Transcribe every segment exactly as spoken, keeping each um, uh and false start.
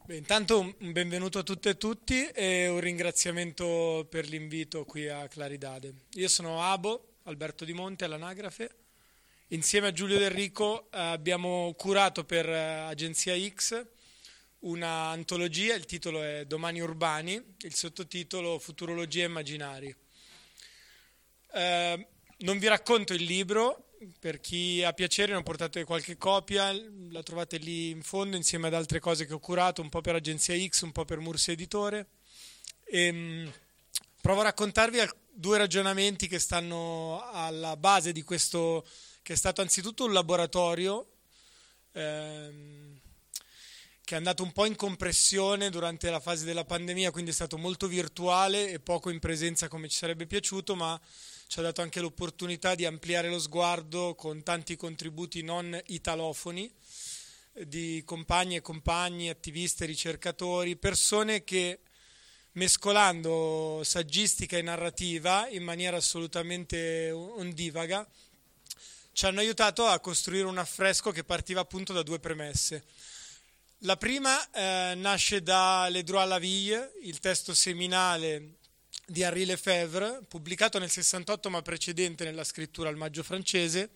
Beh, intanto un un benvenuto a tutte e tutti e un ringraziamento per l'invito qui a Claridade. Io sono Abo, Alberto Di Monte all'anagrafe. Insieme a Giulio Del Rico eh, abbiamo curato per eh, Agenzia X una antologia, il titolo è Domani Urbani, il sottotitolo Futurologia e Immaginari. Eh, non vi racconto il libro, per chi ha piacere ne ho portato qualche copia, la trovate lì in fondo insieme ad altre cose che ho curato, un po' per Agenzia X, un po' per Mursi Editore. E, mh, provo a raccontarvi al- due ragionamenti che stanno alla base di questo, che è stato anzitutto un laboratorio ehm, che è andato un po' in compressione durante la fase della pandemia, quindi è stato molto virtuale e poco in presenza come ci sarebbe piaciuto, ma ci ha dato anche l'opportunità di ampliare lo sguardo con tanti contributi non italofoni eh, di compagni e compagni, attivisti, ricercatori, persone che mescolando saggistica e narrativa in maniera assolutamente ondivaga ci hanno aiutato a costruire un affresco che partiva appunto da due premesse. La prima eh, nasce da Les Droits à la Vie, il testo seminale di Henri Lefebvre, pubblicato nel sessantotto ma precedente nella scrittura al Maggio francese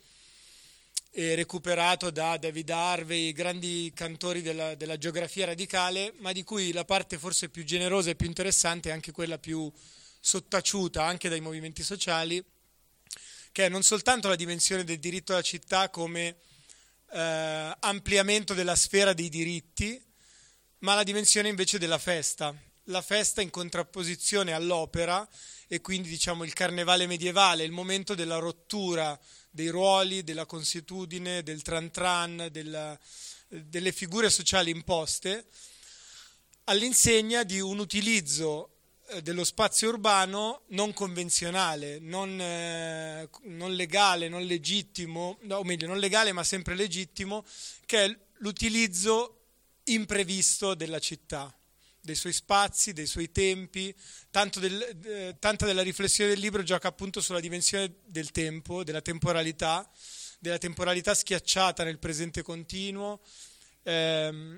e recuperato da David Harvey, grandi cantori della, della geografia radicale, ma di cui la parte forse più generosa e più interessante è anche quella più sottaciuta anche dai movimenti sociali, che è non soltanto la dimensione del diritto alla città come eh, ampliamento della sfera dei diritti, ma la dimensione invece della festa. La festa in contrapposizione all'opera e quindi diciamo il carnevale medievale, il momento della rottura dei ruoli, della consuetudine, del tran tran, della, delle figure sociali imposte, all'insegna di un utilizzo eh, dello spazio urbano non convenzionale, non, eh, non legale, non legittimo, no, o meglio, non legale ma sempre legittimo, che è l'utilizzo imprevisto della città, dei suoi spazi, dei suoi tempi. Tanto del, eh, tanta della riflessione del libro gioca appunto sulla dimensione del tempo, della temporalità, della temporalità schiacciata nel presente continuo, ehm,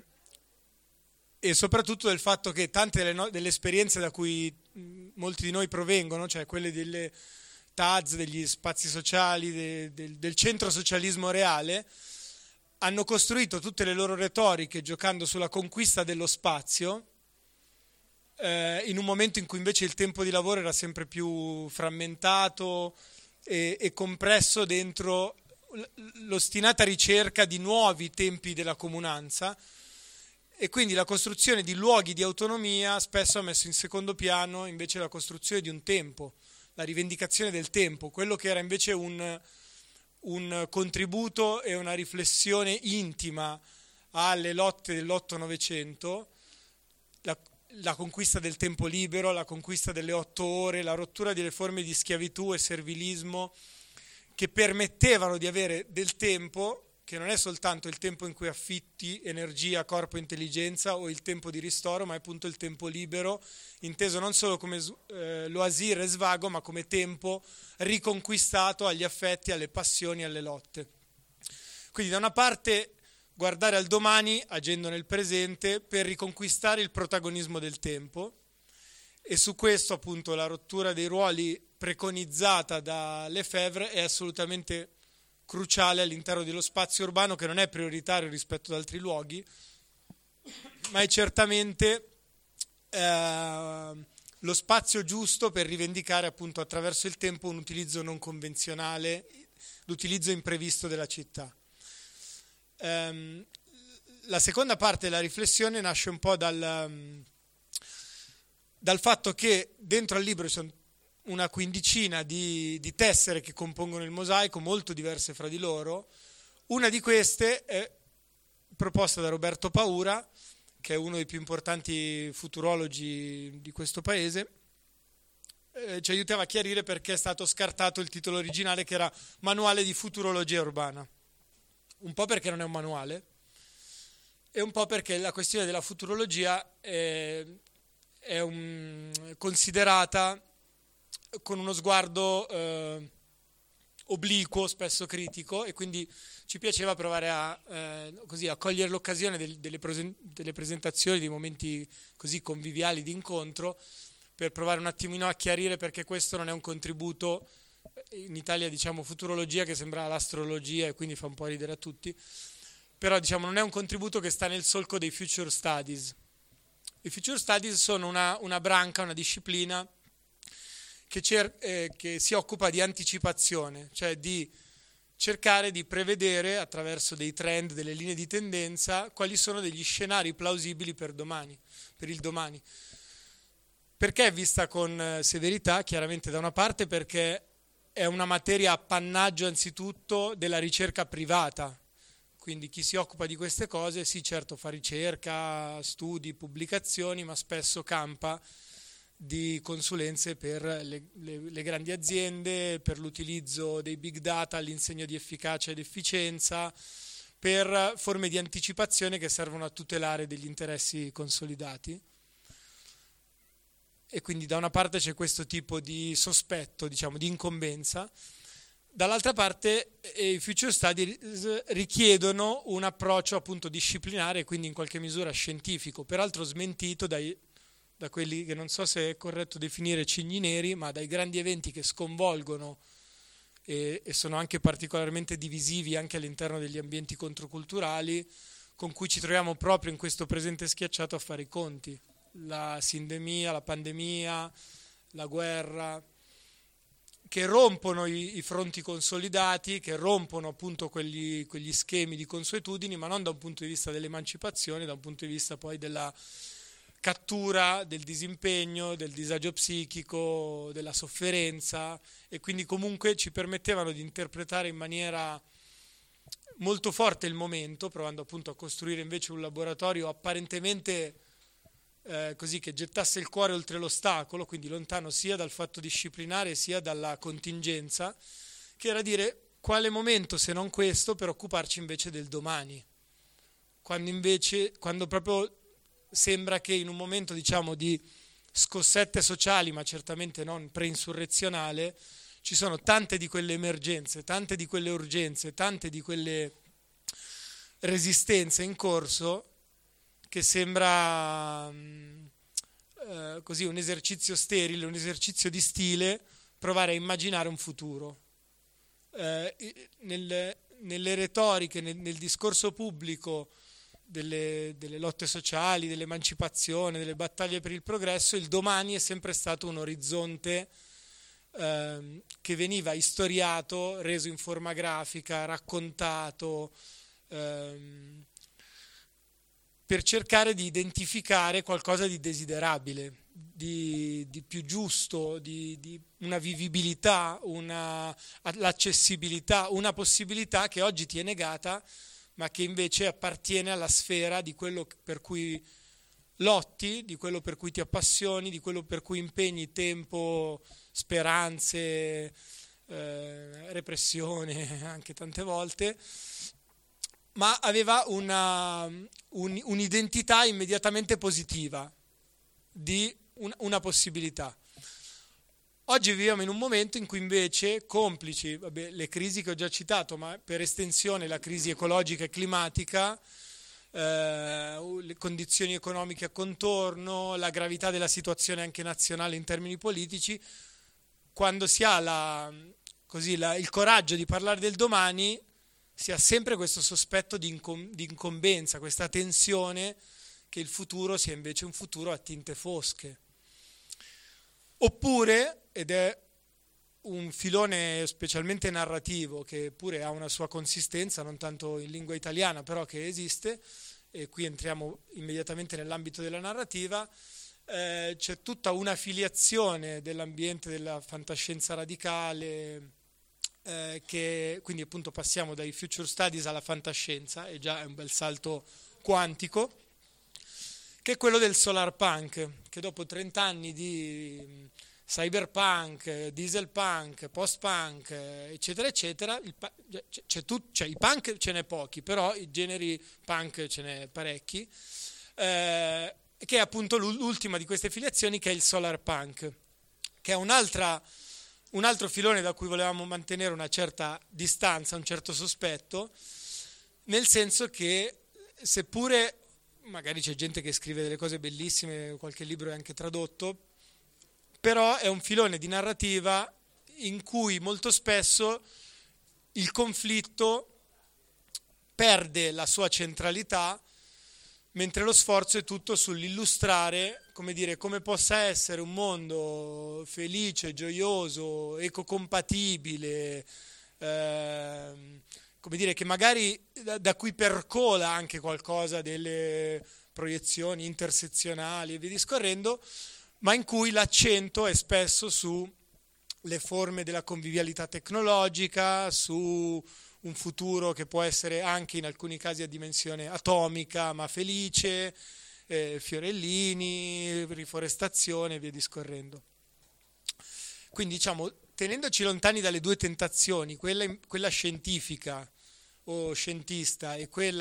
e soprattutto del fatto che tante delle, no- delle esperienze da cui mh, molti di noi provengono, cioè quelle delle T A Z, degli spazi sociali, de- del, del centro socialismo reale, hanno costruito tutte le loro retoriche giocando sulla conquista dello spazio, eh, in un momento in cui invece il tempo di lavoro era sempre più frammentato e, e compresso dentro l- l'ostinata ricerca di nuovi tempi della comunanza, e quindi la costruzione di luoghi di autonomia spesso ha messo in secondo piano invece la costruzione di un tempo, la rivendicazione del tempo, quello che era invece un, un contributo e una riflessione intima alle lotte dell'otto novecento, la, la conquista del tempo libero, la conquista delle otto ore, la rottura delle forme di schiavitù e servilismo che permettevano di avere del tempo che non è soltanto il tempo in cui affitti energia, corpo, intelligenza o il tempo di ristoro, ma è appunto il tempo libero, inteso non solo come eh, loisir e svago, ma come tempo riconquistato agli affetti, alle passioni, alle lotte. Quindi da una parte guardare al domani agendo nel presente per riconquistare il protagonismo del tempo, e su questo appunto la rottura dei ruoli preconizzata da Lefebvre è assolutamente cruciale all'interno dello spazio urbano, che non è prioritario rispetto ad altri luoghi, ma è certamente eh, lo spazio giusto per rivendicare appunto attraverso il tempo un utilizzo non convenzionale, l'utilizzo imprevisto della città. Ehm, la seconda parte della riflessione nasce un po' dal, dal fatto che dentro al libro ci sono una quindicina di, di tessere che compongono il mosaico, molto diverse fra di loro. Una di queste è proposta da Roberto Paura, che è uno dei più importanti futurologi di questo paese. Eh, ci aiutava a chiarire perché è stato scartato il titolo originale, che era Manuale di futurologia urbana. Un po' perché non è un manuale, e un po' perché la questione della futurologia è, è un, considerata con uno sguardo eh, obliquo, spesso critico, e quindi ci piaceva provare a, eh, così, a cogliere l'occasione del, delle, presen- delle presentazioni, dei momenti così conviviali di incontro, per provare un attimino a chiarire perché questo non è un contributo, in Italia diciamo futurologia, che sembra l'astrologia e quindi fa un po' ridere a tutti, però diciamo non è un contributo che sta nel solco dei future studies. I future studies sono una, una branca, una disciplina che, cer- eh, che si occupa di anticipazione, cioè di cercare di prevedere attraverso dei trend, delle linee di tendenza, quali sono degli scenari plausibili per domani, per il domani. Perché è vista con severità? Chiaramente da una parte perché è una materia appannaggio anzitutto della ricerca privata, quindi chi si occupa di queste cose sì certo fa ricerca, studi, pubblicazioni, ma spesso campa di consulenze per le, le, le grandi aziende, per l'utilizzo dei big data all'insegno di efficacia ed efficienza, per forme di anticipazione che servono a tutelare degli interessi consolidati. E quindi da una parte c'è questo tipo di sospetto, diciamo, di incombenza, dall'altra parte eh, i future studies richiedono un approccio appunto disciplinare e quindi in qualche misura scientifico, peraltro smentito dai da quelli che non so se è corretto definire cigni neri, ma dai grandi eventi che sconvolgono e, e sono anche particolarmente divisivi anche all'interno degli ambienti controculturali, con cui ci troviamo proprio in questo presente schiacciato a fare i conti. La sindemia, la pandemia, la guerra, che rompono i, i fronti consolidati, che rompono appunto quegli, quegli schemi di consuetudini, ma non da un punto di vista dell'emancipazione, da un punto di vista poi della cattura del disimpegno, del disagio psichico, della sofferenza, e quindi comunque ci permettevano di interpretare in maniera molto forte il momento, provando appunto a costruire invece un laboratorio apparentemente eh, così che gettasse il cuore oltre l'ostacolo, quindi lontano sia dal fatto disciplinare sia dalla contingenza, che era dire quale momento se non questo per occuparci invece del domani, quando invece, quando proprio sembra che in un momento diciamo di scossette sociali, ma certamente non preinsurrezionale, ci sono tante di quelle emergenze, tante di quelle urgenze, tante di quelle resistenze in corso, che sembra eh, così un esercizio sterile, un esercizio di stile, provare a immaginare un futuro. Eh, nel, nelle retoriche, nel, nel discorso pubblico Delle, delle lotte sociali, dell'emancipazione, delle battaglie per il progresso, il domani è sempre stato un orizzonte ehm, che veniva istoriato, reso in forma grafica, raccontato, ehm, per cercare di identificare qualcosa di desiderabile, di, di più giusto, di, di una vivibilità, una, l'accessibilità, una possibilità che oggi ti è negata, ma che invece appartiene alla sfera di quello per cui lotti, di quello per cui ti appassioni, di quello per cui impegni tempo, speranze, eh, repressione anche tante volte, ma aveva una, un, un'identità immediatamente positiva di un, una possibilità. Oggi viviamo in un momento in cui invece, complici vabbè, le crisi che ho già citato, ma per estensione la crisi ecologica e climatica, eh, le condizioni economiche a contorno, la gravità della situazione anche nazionale in termini politici, quando si ha la, così, la, il coraggio di parlare del domani, si ha sempre questo sospetto di, incom- di incombenza, questa tensione che il futuro sia invece un futuro a tinte fosche. Oppure, ed è un filone specialmente narrativo che pure ha una sua consistenza, non tanto in lingua italiana, però che esiste, e qui entriamo immediatamente nell'ambito della narrativa, eh, c'è tutta una filiazione dell'ambiente della fantascienza radicale, eh, che quindi appunto passiamo dai future studies alla fantascienza, e già è un bel salto quantico, che è quello del solar punk, che dopo trenta anni di cyberpunk, dieselpunk, post-punk, eccetera, eccetera, il, c'è tut, cioè, i punk ce n'è pochi, però i generi punk ce n'è parecchi, eh, che è appunto l'ultima di queste filiazioni, che è il solar punk, che è un'altra, un altro filone da cui volevamo mantenere una certa distanza, un certo sospetto, nel senso che seppure magari c'è gente che scrive delle cose bellissime, qualche libro è anche tradotto, però è un filone di narrativa in cui molto spesso il conflitto perde la sua centralità, mentre lo sforzo è tutto sull'illustrare, come dire, come possa essere un mondo felice, gioioso, ecocompatibile, eh, come dire, che magari da, da cui percola anche qualcosa delle proiezioni intersezionali e via discorrendo, ma in cui l'accento è spesso sulle forme della convivialità tecnologica, su un futuro che può essere anche in alcuni casi a dimensione atomica, ma felice, eh, fiorellini, riforestazione e via discorrendo. Quindi diciamo, tenendoci lontani dalle due tentazioni, quella, quella scientifica o scientista e quella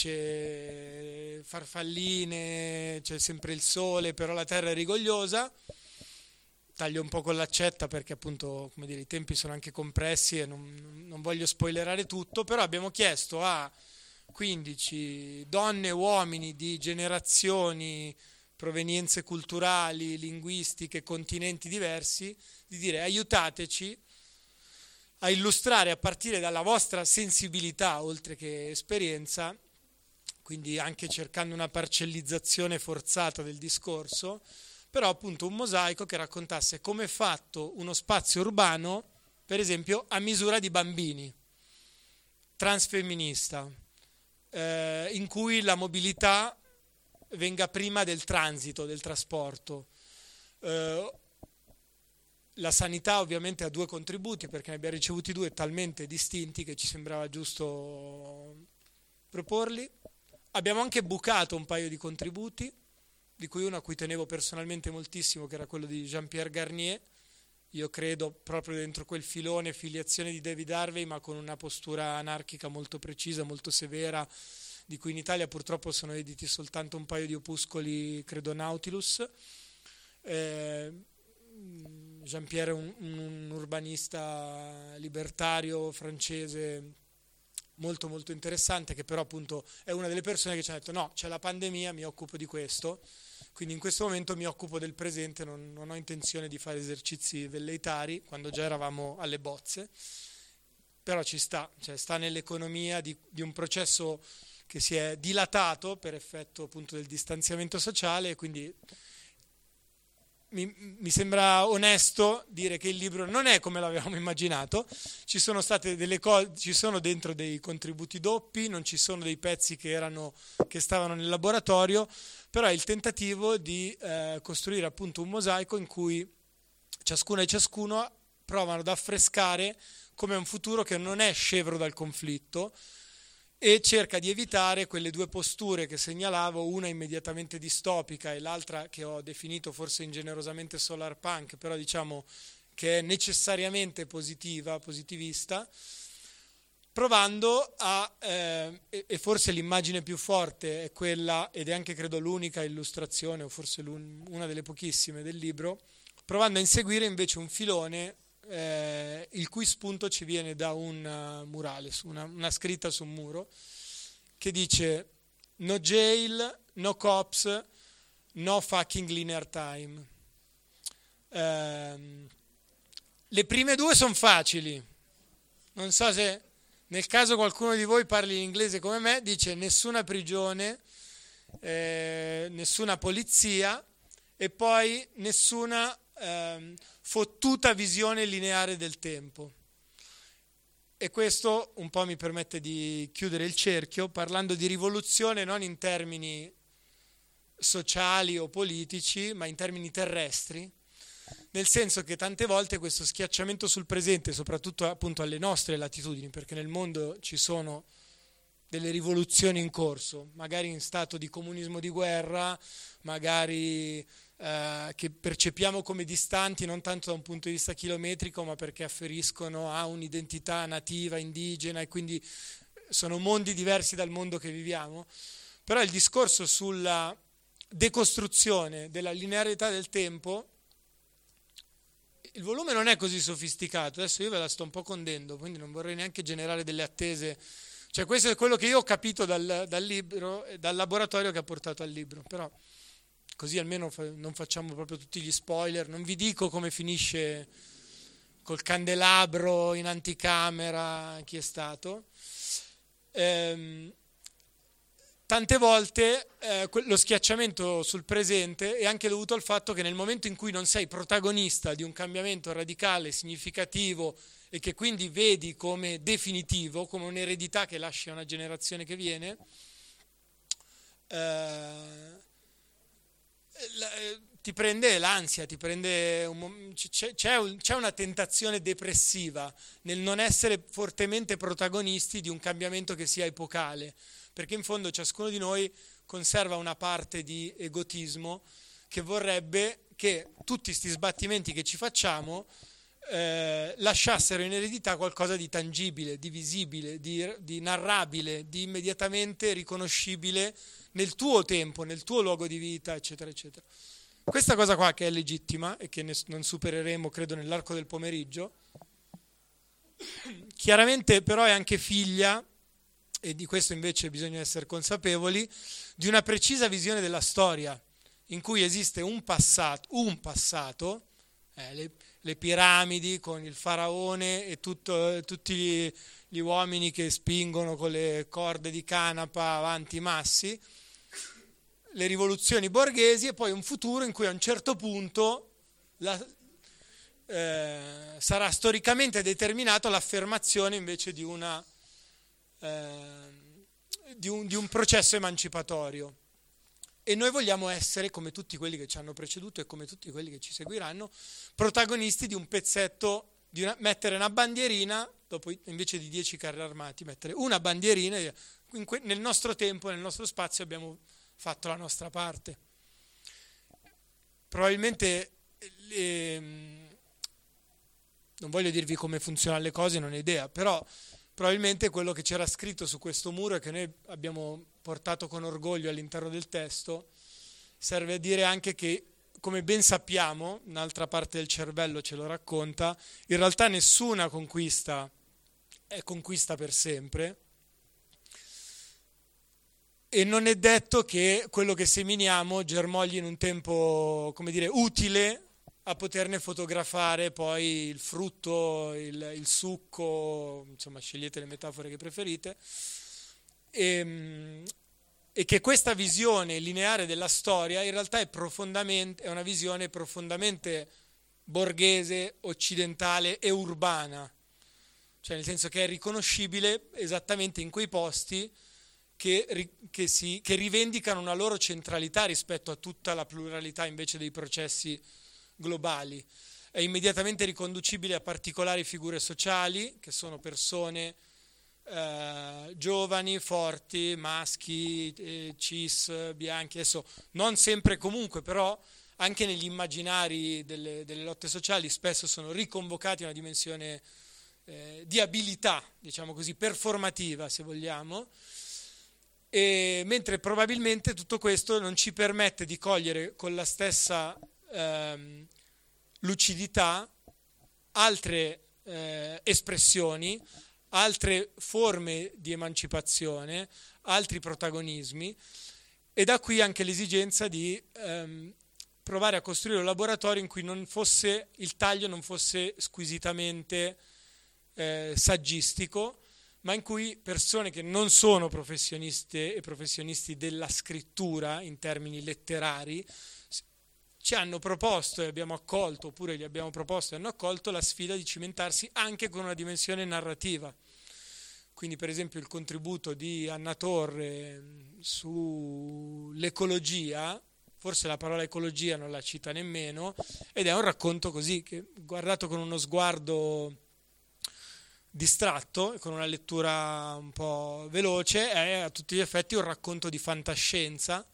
invece farfalline, c'è sempre il sole, però la terra è rigogliosa, taglio un po' con l'accetta perché appunto, come dire, i tempi sono anche compressi e non, non voglio spoilerare tutto, però abbiamo chiesto a quindici donne e uomini di generazioni, provenienze culturali, linguistiche, continenti diversi, di dire aiutateci a illustrare a partire dalla vostra sensibilità oltre che esperienza, quindi anche cercando una parcellizzazione forzata del discorso, però appunto un mosaico che raccontasse come è fatto uno spazio urbano, per esempio a misura di bambini, transfemminista, eh, in cui la mobilità venga prima del transito, del trasporto. Eh, la sanità ovviamente ha due contributi, perché ne abbiamo ricevuti due talmente distinti che ci sembrava giusto proporli. Abbiamo anche bucato un paio di contributi, di cui uno a cui tenevo personalmente moltissimo, che era quello di Jean-Pierre Garnier. Io credo proprio dentro quel filone filiazione di David Harvey, ma con una postura anarchica molto precisa, molto severa, di cui in Italia purtroppo sono editi soltanto un paio di opuscoli, credo Nautilus. Eh, Jean-Pierre è un, un urbanista libertario francese molto molto interessante, che però appunto è una delle persone che ci ha detto no, c'è la pandemia, mi occupo di questo, quindi in questo momento mi occupo del presente, non, non ho intenzione di fare esercizi velleitari, quando già eravamo alle bozze, però ci sta, cioè sta nell'economia di, di un processo che si è dilatato per effetto appunto del distanziamento sociale, e quindi Mi, mi sembra onesto dire che il libro non è come l'avevamo immaginato, ci sono state delle cose, ci sono dentro dei contributi doppi, non ci sono dei pezzi che erano che stavano nel laboratorio, però è il tentativo di eh, costruire appunto un mosaico in cui ciascuna e ciascuno provano ad affrescare come un futuro che non è scevro dal conflitto, e cerca di evitare quelle due posture che segnalavo, una immediatamente distopica e l'altra che ho definito forse ingenerosamente solar punk, però diciamo che è necessariamente positiva, positivista, provando a, eh, e forse l'immagine più forte è quella, ed è anche credo l'unica illustrazione, o forse una delle pochissime del libro, provando a inseguire invece un filone Eh, il cui spunto ci viene da un uh, murale, su una, una scritta su un muro che dice no jail, no cops, no fucking linear time. Eh, le prime due sono facili, non so se nel caso qualcuno di voi parli in inglese come me, dice nessuna prigione, eh, nessuna polizia e poi nessuna eh, fottuta visione lineare del tempo. E questo un po' mi permette di chiudere il cerchio parlando di rivoluzione non in termini sociali o politici, ma in termini terrestri, nel senso che tante volte questo schiacciamento sul presente, soprattutto appunto alle nostre latitudini, perché nel mondo ci sono delle rivoluzioni in corso, magari in stato di comunismo di guerra, magari eh, che percepiamo come distanti non tanto da un punto di vista chilometrico, ma perché afferiscono a un'identità nativa, indigena, e quindi sono mondi diversi dal mondo che viviamo. Però il discorso sulla decostruzione della linearità del tempo il volume non è così sofisticato, adesso io ve la sto un po' condendo, quindi non vorrei neanche generare delle attese, cioè questo è quello che io ho capito dal, dal libro, dal laboratorio che ha portato al libro, però così almeno fa, non facciamo proprio tutti gli spoiler, non vi dico come finisce col candelabro in anticamera, chi è stato. Ehm, tante volte eh, lo schiacciamento sul presente è anche dovuto al fatto che nel momento in cui non sei protagonista di un cambiamento radicale, significativo e che quindi vedi come definitivo, come un'eredità che lasci a una generazione che viene, eh, ti prende l'ansia, ti prende un, c'è, c'è, un, c'è una tentazione depressiva nel non essere fortemente protagonisti di un cambiamento che sia epocale, perché in fondo ciascuno di noi conserva una parte di egotismo che vorrebbe che tutti questi sbattimenti che ci facciamo eh, lasciassero in eredità qualcosa di tangibile, di visibile, di, di narrabile, di immediatamente riconoscibile nel tuo tempo, nel tuo luogo di vita, eccetera, eccetera. Questa cosa qua che è legittima e che ne, non supereremo, credo, nell'arco del pomeriggio, chiaramente però è anche figlia, e di questo invece bisogna essere consapevoli, di una precisa visione della storia, in cui esiste un passato, un passato eh, le, le piramidi con il faraone e tutto, tutti gli, gli uomini che spingono con le corde di canapa avanti i massi, le rivoluzioni borghesi, e poi un futuro in cui a un certo punto la, eh, sarà storicamente determinato l'affermazione invece di, una, eh, di, un, di un processo emancipatorio. E noi vogliamo essere, come tutti quelli che ci hanno preceduto e come tutti quelli che ci seguiranno, protagonisti di un pezzetto, di una, mettere una bandierina, dopo invece di dieci carri armati, mettere una bandierina, e in que, nel nostro tempo, nel nostro spazio abbiamo fatto la nostra parte. Probabilmente eh, non voglio dirvi come funzionano le cose, non ho idea, però probabilmente quello che c'era scritto su questo muro e che noi abbiamo portato con orgoglio all'interno del testo serve a dire anche che, come ben sappiamo, un'altra parte del cervello ce lo racconta, in realtà nessuna conquista è conquista per sempre. E non è detto che quello che seminiamo germogli in un tempo, come dire, utile a poterne fotografare poi il frutto, il, il succo, insomma scegliete le metafore che preferite, e, e che questa visione lineare della storia in realtà è profondamente, è una visione profondamente borghese, occidentale e urbana, cioè nel senso che è riconoscibile esattamente in quei posti Che, che, si, che rivendicano una loro centralità rispetto a tutta la pluralità invece dei processi globali. È immediatamente riconducibile a particolari figure sociali, che sono persone eh, giovani, forti, maschi, eh, cis, bianchi, adesso non sempre comunque, però anche negli immaginari delle, delle lotte sociali spesso sono riconvocati a una dimensione eh, di abilità, diciamo così, performativa se vogliamo. E mentre probabilmente tutto questo non ci permette di cogliere con la stessa ehm, lucidità altre eh, espressioni, altre forme di emancipazione, altri protagonismi, e da qui anche l'esigenza di ehm, provare a costruire un laboratorio in cui non fosse, il taglio non fosse squisitamente eh, saggistico, ma in cui persone che non sono professioniste e professionisti della scrittura in termini letterari ci hanno proposto e abbiamo accolto, oppure gli abbiamo proposto e hanno accolto la sfida di cimentarsi anche con una dimensione narrativa. Quindi per esempio il contributo di Anna Torre sull'ecologia, forse la parola ecologia non la cita nemmeno, ed è un racconto così, che guardato con uno sguardo distratto, con una lettura un po' veloce, è a tutti gli effetti un racconto di fantascienza,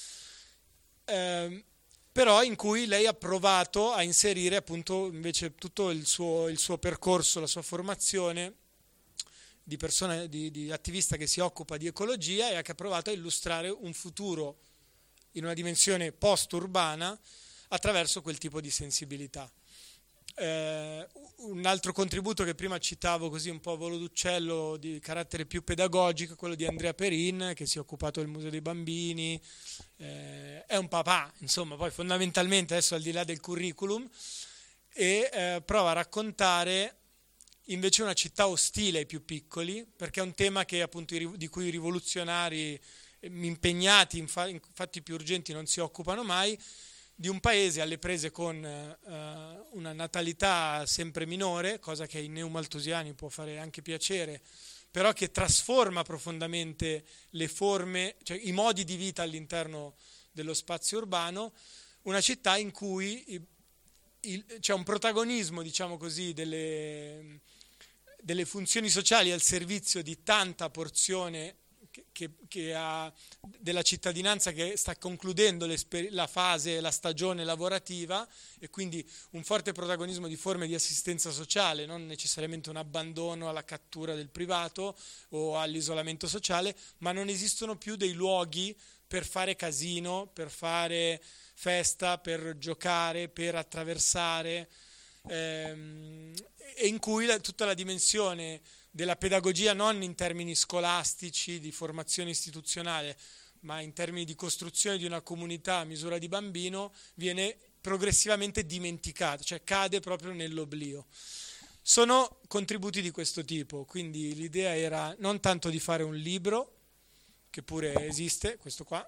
eh, però in cui lei ha provato a inserire appunto invece tutto il suo, il suo percorso, la sua formazione di persona, di, di attivista che si occupa di ecologia, e che ha provato a illustrare un futuro in una dimensione post-urbana attraverso quel tipo di sensibilità. Eh, un altro contributo che prima citavo così un po' a volo d'uccello di carattere più pedagogico è quello di Andrea Perin, che si è occupato del Museo dei Bambini, eh, è un papà, insomma, poi fondamentalmente adesso al di là del curriculum, e eh, prova a raccontare invece una città ostile ai più piccoli, perché è un tema che appunto i, di cui i rivoluzionari eh, impegnati in, fa, in fatti più urgenti non si occupano mai, di un paese alle prese con uh, una natalità sempre minore, cosa che ai neomaltusiani può fare anche piacere, però che trasforma profondamente le forme, cioè i modi di vita all'interno dello spazio urbano, una città in cui il, il, c'è un protagonismo, diciamo così, delle, delle funzioni sociali al servizio di tanta porzione Che, che ha, della cittadinanza che sta concludendo la fase, la stagione lavorativa, e quindi un forte protagonismo di forme di assistenza sociale, non necessariamente un abbandono alla cattura del privato o all'isolamento sociale, ma non esistono più dei luoghi per fare casino, per fare festa, per giocare, per attraversare, ehm, e in cui la, tutta la dimensione della pedagogia non in termini scolastici, di formazione istituzionale, ma in termini di costruzione di una comunità a misura di bambino, viene progressivamente dimenticata, cioè cade proprio nell'oblio. Sono contributi di questo tipo, quindi l'idea era non tanto di fare un libro, che pure esiste, questo qua,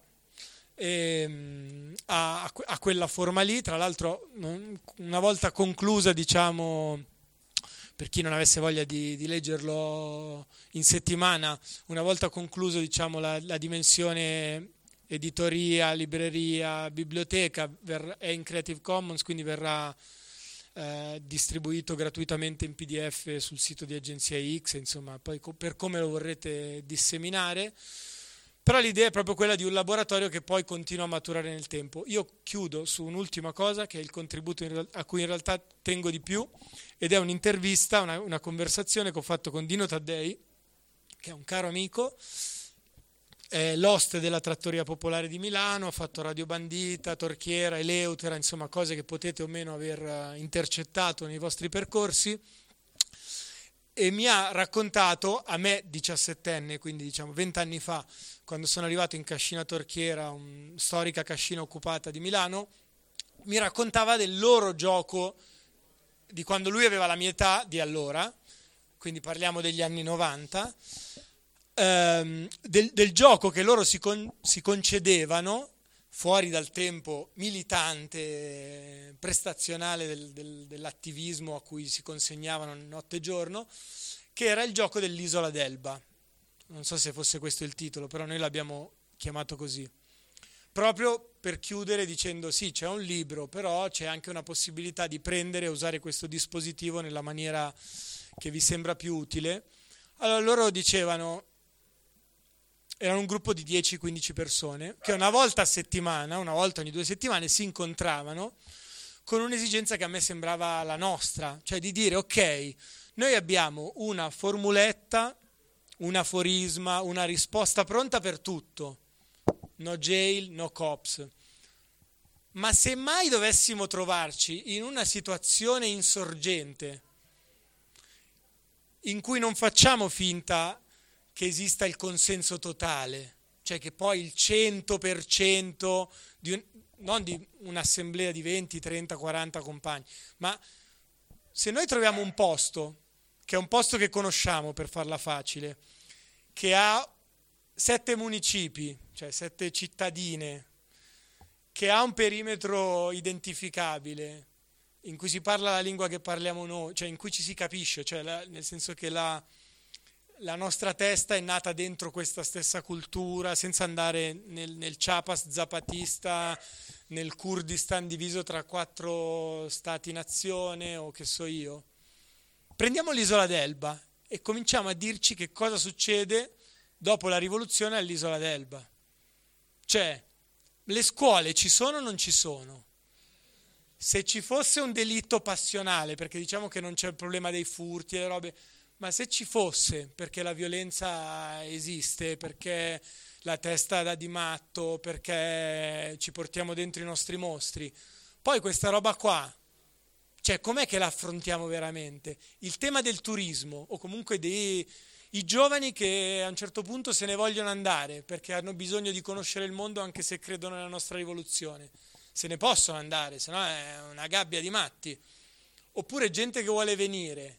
e, a, a quella forma lì, tra l'altro una volta conclusa, diciamo, per chi non avesse voglia di, di leggerlo in settimana, una volta concluso, diciamo, la, la dimensione editoria, libreria, biblioteca, ver, è in Creative Commons, quindi verrà eh, distribuito gratuitamente in P D F sul sito di Agenzia X, insomma, poi co- per come lo vorrete disseminare. Però l'idea è proprio quella di un laboratorio che poi continua a maturare nel tempo. Io chiudo su un'ultima cosa, che è il contributo in, a cui in realtà tengo di più, ed è un'intervista, una, una conversazione che ho fatto con Dino Taddei, che è un caro amico, è l'host della Trattoria Popolare di Milano, ha fatto Radio Bandita, Torchiera, Eleutera, insomma cose che potete o meno aver intercettato nei vostri percorsi, e mi ha raccontato, a me diciassettenne, quindi diciamo vent'anni fa, quando sono arrivato in Cascina Torchiera, un, storica cascina occupata di Milano, mi raccontava del loro gioco di quando lui aveva la mia età di allora, quindi parliamo degli anni novanta, ehm, del, del gioco che loro si, con, si concedevano fuori dal tempo militante, prestazionale del, del, dell'attivismo a cui si consegnavano notte e giorno, che era il gioco dell'isola d'Elba. Non so se fosse questo il titolo, però noi l'abbiamo chiamato così. Proprio per chiudere dicendo sì, c'è un libro, però c'è anche una possibilità di prendere e usare questo dispositivo nella maniera che vi sembra più utile. Allora loro dicevano, erano un gruppo di dieci quindici persone, che una volta a settimana, una volta ogni due settimane, si incontravano con un'esigenza che a me sembrava la nostra, cioè di dire ok, noi abbiamo una formuletta, un aforisma, una risposta pronta per tutto, no jail, no cops, ma se mai dovessimo trovarci in una situazione insorgente in cui non facciamo finta che esista il consenso totale, cioè che poi il cento per cento di un, non di un'assemblea di venti, trenta, quaranta compagni, ma se noi troviamo un posto, che è un posto che conosciamo per farla facile, che ha sette municipi, cioè sette cittadine, che ha un perimetro identificabile, in cui si parla la lingua che parliamo noi, cioè in cui ci si capisce, cioè la, nel senso che la, la nostra testa è nata dentro questa stessa cultura, senza andare nel, nel Chiapas zapatista, nel Kurdistan diviso tra quattro stati-nazione o che so io. Prendiamo l'isola d'Elba e cominciamo a dirci che cosa succede dopo la rivoluzione all'isola d'Elba. Cioè, le scuole ci sono o non ci sono? Se ci fosse un delitto passionale, perché diciamo che non c'è il problema dei furti e le robe, ma se ci fosse, perché la violenza esiste, perché la testa dà di matto, perché ci portiamo dentro i nostri mostri, poi questa roba qua Cioè, com'è che la affrontiamo veramente? Il tema del turismo, o comunque dei i giovani che a un certo punto se ne vogliono andare perché hanno bisogno di conoscere il mondo anche se credono nella nostra rivoluzione. Se ne possono andare, se no è una gabbia di matti. Oppure gente che vuole venire,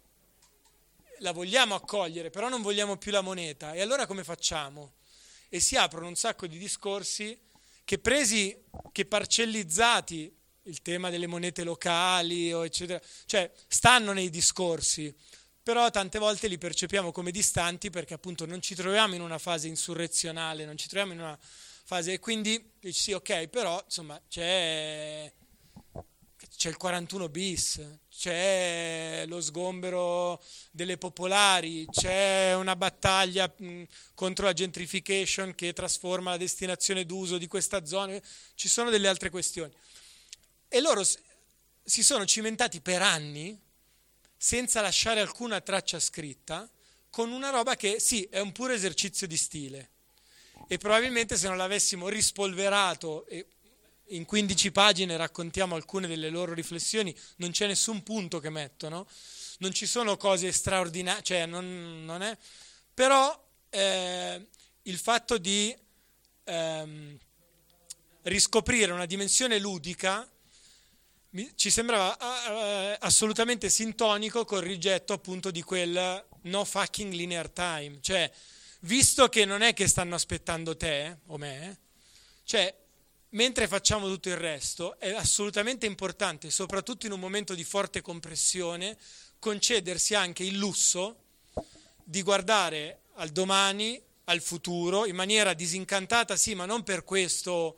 la vogliamo accogliere, però non vogliamo più la moneta. E allora come facciamo? E si aprono un sacco di discorsi che presi, che parcellizzati, il tema delle monete locali, o eccetera, cioè stanno nei discorsi, però tante volte li percepiamo come distanti perché appunto non ci troviamo in una fase insurrezionale, non ci troviamo in una fase, e quindi dici sì, ok, però insomma c'è, c'è il quarantuno bis, c'è lo sgombero delle popolari, c'è una battaglia mh, contro la gentrification che trasforma la destinazione d'uso di questa zona, ci sono delle altre questioni. E loro si sono cimentati per anni senza lasciare alcuna traccia scritta, con una roba che sì, è un puro esercizio di stile. E probabilmente se non l'avessimo rispolverato e in quindici pagine raccontiamo alcune delle loro riflessioni, non c'è nessun punto che mettono, non ci sono cose straordinarie, cioè non, non è... Però eh, il fatto di ehm, riscoprire una dimensione ludica ci sembrava uh, assolutamente sintonico col rigetto appunto di quel no fucking linear time, cioè visto che non è che stanno aspettando te o me, cioè mentre facciamo tutto il resto è assolutamente importante, soprattutto in un momento di forte compressione, concedersi anche il lusso di guardare al domani, al futuro, in maniera disincantata, sì, ma non per questo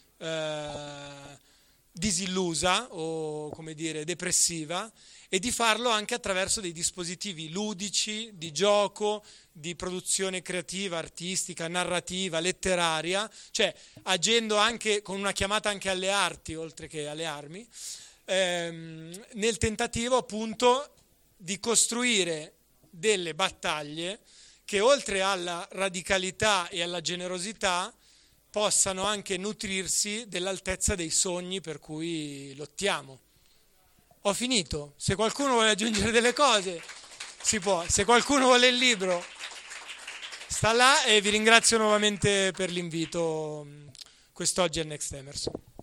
eh, disillusa o, come dire, depressiva, e di farlo anche attraverso dei dispositivi ludici, di gioco, di produzione creativa, artistica, narrativa, letteraria, cioè agendo anche con una chiamata anche alle arti, oltre che alle armi, ehm, nel tentativo appunto di costruire delle battaglie che oltre alla radicalità e alla generosità possano anche nutrirsi dell'altezza dei sogni per cui lottiamo. Ho finito. Se qualcuno vuole aggiungere delle cose, si può. Se qualcuno vuole il libro, sta là, e vi ringrazio nuovamente per l'invito quest'oggi a Next Emerson.